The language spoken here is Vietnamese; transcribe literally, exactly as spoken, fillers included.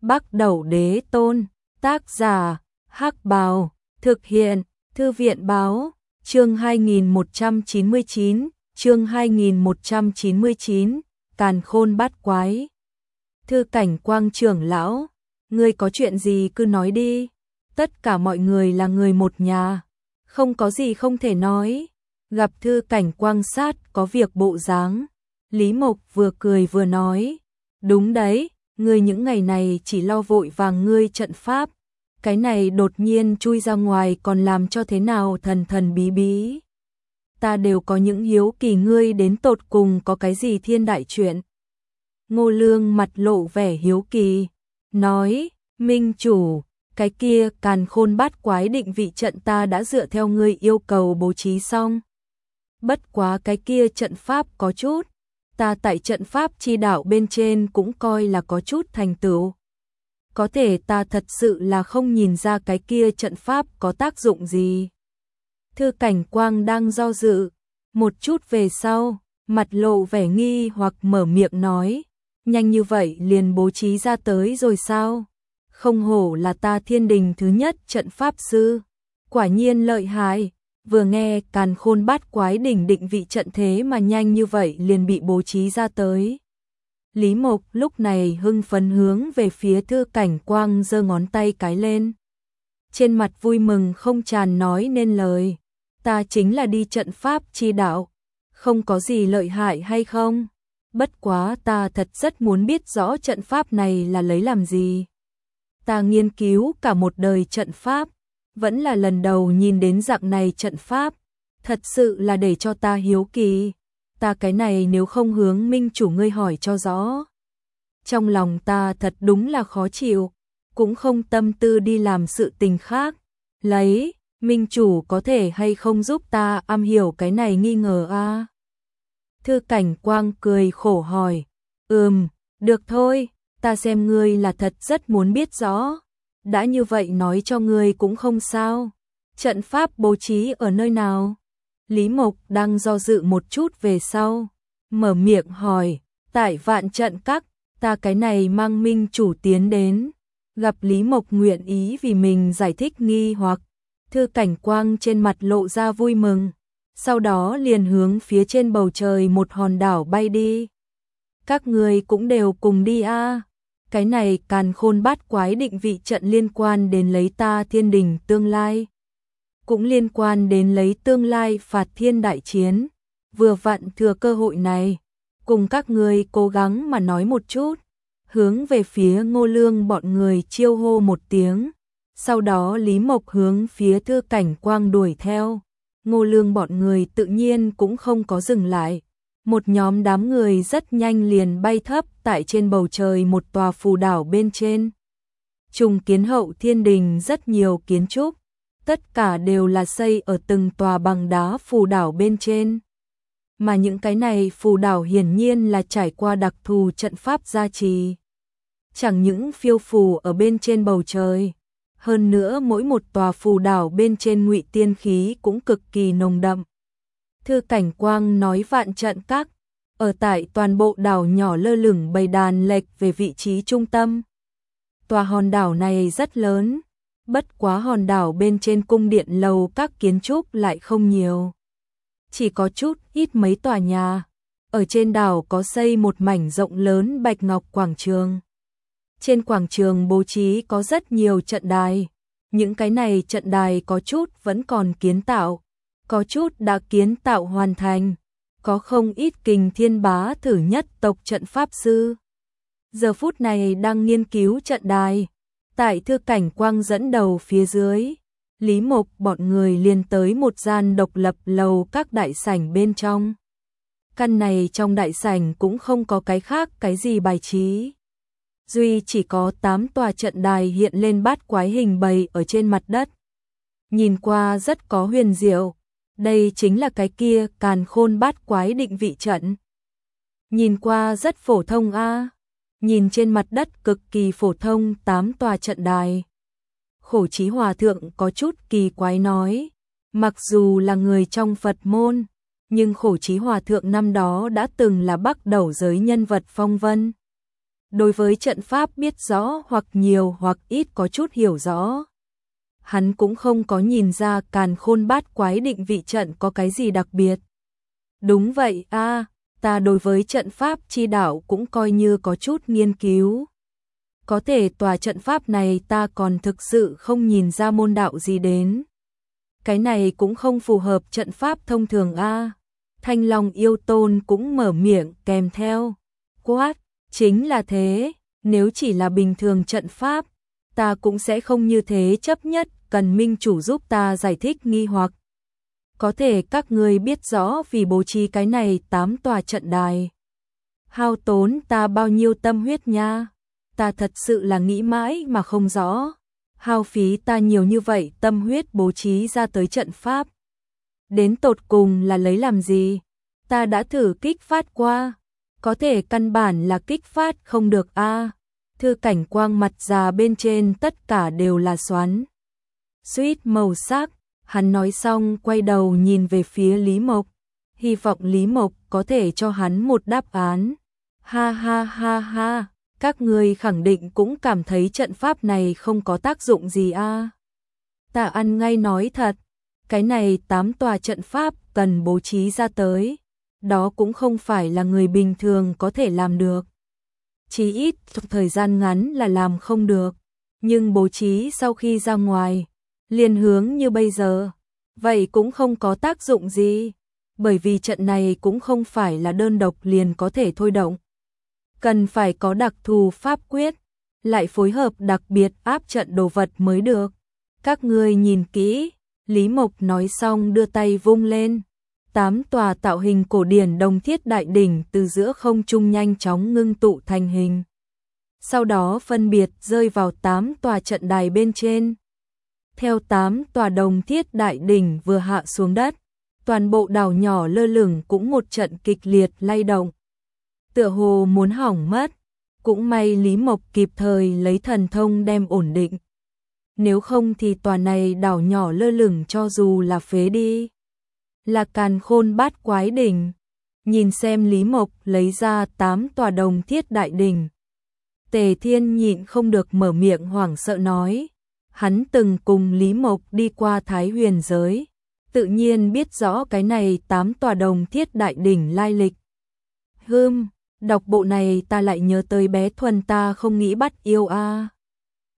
Bắc Đẩu Đế Tôn, tác giả, Hắc Bào, thực hiện, Thư viện báo, chương hai nghìn một trăm chín mươi chín, chương hai nghìn một trăm chín mươi chín, Càn Khôn Bát Quái. Thư Cảnh Quang trưởng lão, ngươi có chuyện gì cứ nói đi, tất cả mọi người là người một nhà, không có gì không thể nói. Gặp Thư Cảnh Quang sát có việc bộ dáng, Lý Mộc vừa cười vừa nói, đúng đấy, ngươi những ngày này chỉ lo vội vàng ngươi trận pháp, cái này đột nhiên chui ra ngoài còn làm cho thế nào thần thần bí bí. Ta đều có những hiếu kỳ ngươi đến tột cùng có cái gì thiên đại chuyện. Ngô Lương mặt lộ vẻ hiếu kỳ, nói, Minh chủ, cái kia Càn Khôn Bát Quái định vị trận ta đã dựa theo ngươi yêu cầu bố trí xong. Bất quá cái kia trận pháp có chút, ta tại trận pháp chi đạo bên trên cũng coi là có chút thành tựu. Có thể ta thật sự là không nhìn ra cái kia trận pháp có tác dụng gì. Thư Cảnh Quang đang do dự, một chút về sau, mặt lộ vẻ nghi hoặc mở miệng nói, nhanh như vậy liền bố trí ra tới rồi sao? Không hổ là ta Thiên Đình thứ nhất trận pháp sư, quả nhiên lợi hại. Vừa nghe Càn Khôn Bát Quái đỉnh định vị trận thế mà nhanh như vậy liền bị bố trí ra tới. Lý Mộc lúc này hưng phấn hướng về phía Thư Cảnh Quang giơ ngón tay cái lên. Trên mặt vui mừng không tràn nói nên lời. Ta chính là đi trận pháp chi đạo, không có gì lợi hại hay không? Bất quá ta thật rất muốn biết rõ trận pháp này là lấy làm gì. Ta nghiên cứu cả một đời trận pháp, vẫn là lần đầu nhìn đến dạng này trận pháp, thật sự là để cho ta hiếu kỳ. Ta cái này nếu không hướng Minh chủ ngươi hỏi cho rõ. Trong lòng ta thật đúng là khó chịu, cũng không tâm tư đi làm sự tình khác. Lấy, Minh chủ có thể hay không giúp ta am hiểu cái này nghi ngờ a? À? Thư Cảnh Quang cười khổ hỏi, ừm, được thôi, ta xem ngươi là thật rất muốn biết rõ. Đã như vậy nói cho ngươi cũng không sao. Trận pháp bố trí ở nơi nào? Lý Mộc đang do dự một chút về sau, mở miệng hỏi, tại Vạn Trận Các, ta cái này mang Minh chủ tiến đến. Gặp Lý Mộc nguyện ý vì mình giải thích nghi hoặc, Thư Cảnh Quang trên mặt lộ ra vui mừng, sau đó liền hướng phía trên bầu trời một hòn đảo bay đi. Các ngươi cũng đều cùng đi a. À. Cái này Càn Khôn Bát Quái định vị trận liên quan đến lấy ta Thiên Đình tương lai, cũng liên quan đến lấy tương lai phạt thiên đại chiến. Vừa vặn thừa cơ hội này, cùng các ngươi cố gắng mà nói một chút. Hướng về phía Ngô Lương bọn người chiêu hô một tiếng, sau đó Lý Mộc hướng phía Thư Cảnh Quang đuổi theo. Ngô Lương bọn người tự nhiên cũng không có dừng lại. Một nhóm đám người rất nhanh liền bay thấp tại trên bầu trời một tòa phù đảo bên trên. Trùng kiến hậu Thiên Đình rất nhiều kiến trúc, tất cả đều là xây ở từng tòa bằng đá phù đảo bên trên. Mà những cái này phù đảo hiển nhiên là trải qua đặc thù trận pháp gia trì. Chẳng những phiêu phù ở bên trên bầu trời, hơn nữa mỗi một tòa phù đảo bên trên ngụy tiên khí cũng cực kỳ nồng đậm. Thư Cảnh Quang nói Vạn Trận Các, ở tại toàn bộ đảo nhỏ lơ lửng bầy đàn lệch về vị trí trung tâm. Tòa hòn đảo này rất lớn, bất quá hòn đảo bên trên cung điện lầu các kiến trúc lại không nhiều. Chỉ có chút ít mấy tòa nhà. Ở trên đảo có xây một mảnh rộng lớn bạch ngọc quảng trường. Trên quảng trường bố trí có rất nhiều trận đài. Những cái này trận đài có chút vẫn còn kiến tạo, có chút đã kiến tạo hoàn thành, có không ít Kình Thiên Bá thử nhất tộc trận pháp sư. Giờ phút này đang nghiên cứu trận đài, tại Thư Cảnh Quang dẫn đầu phía dưới, Lý Mộc bọn người liền tới một gian độc lập lầu các đại sảnh bên trong. Căn này trong đại sảnh cũng không có cái khác cái gì bài trí. Duy chỉ có tám tòa trận đài hiện lên bát quái hình bày ở trên mặt đất. Nhìn qua rất có huyền diệu. Đây chính là cái kia Càn Khôn Bát Quái định vị trận. Nhìn qua rất phổ thông a. À. Nhìn trên mặt đất cực kỳ phổ thông tám tòa trận đài. Khổ Chí Hòa Thượng có chút kỳ quái nói, mặc dù là người trong Phật môn, nhưng Khổ Chí Hòa Thượng năm đó đã từng là Bắc Đẩu giới nhân vật phong vân. đối với trận pháp biết rõ hoặc nhiều hoặc ít có chút hiểu rõ. Hắn cũng không có nhìn ra Càn Khôn Bát Quái định vị trận có cái gì đặc biệt. Đúng vậy a, ta đối với trận pháp chi đạo cũng coi như có chút nghiên cứu. Có thể tòa trận pháp này ta còn thực sự không nhìn ra môn đạo gì đến. Cái này cũng không phù hợp trận pháp thông thường a. Thanh Long yêu tôn cũng mở miệng kèm theo. Quát, chính là thế, nếu chỉ là bình thường trận pháp, ta cũng sẽ không như thế chấp nhất, cần minh chủ giúp ta giải thích nghi hoặc. Có thể các ngươi biết rõ vì bố trí cái này tám tòa trận đài. Hao tốn ta bao nhiêu tâm huyết nha, ta thật sự là nghĩ mãi mà không rõ. Hao phí ta nhiều như vậy tâm huyết bố trí ra tới trận pháp. Đến tột cùng là lấy làm gì? Ta đã thử kích phát qua, có thể căn bản là kích phát không được a. Thư cảnh quang mặt già bên trên tất cả đều là xoắn suýt màu sắc. Hắn nói xong quay đầu nhìn về phía Lý Mộc, hy vọng Lý Mộc có thể cho hắn một đáp án. Ha ha ha ha, các ngươi khẳng định cũng cảm thấy trận pháp này không có tác dụng gì a. Ta ăn ngay nói thật, cái này tám tòa trận pháp cần bố trí ra tới, đó cũng không phải là người bình thường có thể làm được. Chỉ ít trong thời gian ngắn là làm không được, nhưng bố trí sau khi ra ngoài, liền hướng như bây giờ, vậy cũng không có tác dụng gì, bởi vì trận này cũng không phải là đơn độc liền có thể thôi động. Cần phải có đặc thù pháp quyết, lại phối hợp đặc biệt áp trận đồ vật mới được. Các ngươi nhìn kỹ, Lý Mộc nói xong đưa tay vung lên. Tám tòa tạo hình cổ điển đồng thiết đại đỉnh từ giữa không trung nhanh chóng ngưng tụ thành hình. Sau đó phân biệt rơi vào tám tòa trận đài bên trên. Theo tám tòa đồng thiết đại đỉnh vừa hạ xuống đất, toàn bộ đảo nhỏ lơ lửng cũng một trận kịch liệt lay động. Tựa hồ muốn hỏng mất, cũng may Lý Mộc kịp thời lấy thần thông đem ổn định. Nếu không thì tòa này đảo nhỏ lơ lửng cho dù là phế đi. Là Càn Khôn Bát Quái đỉnh. Nhìn xem Lý Mộc lấy ra tám tòa đồng thiết đại đỉnh, Tề Thiên nhịn không được mở miệng hoảng sợ nói. Hắn từng cùng Lý Mộc đi qua Thái Huyền giới, tự nhiên biết rõ cái này tám tòa đồng thiết đại đỉnh lai lịch. Hừm, đọc bộ này ta lại nhớ tới bé Thuần ta không nghĩ bắt yêu a.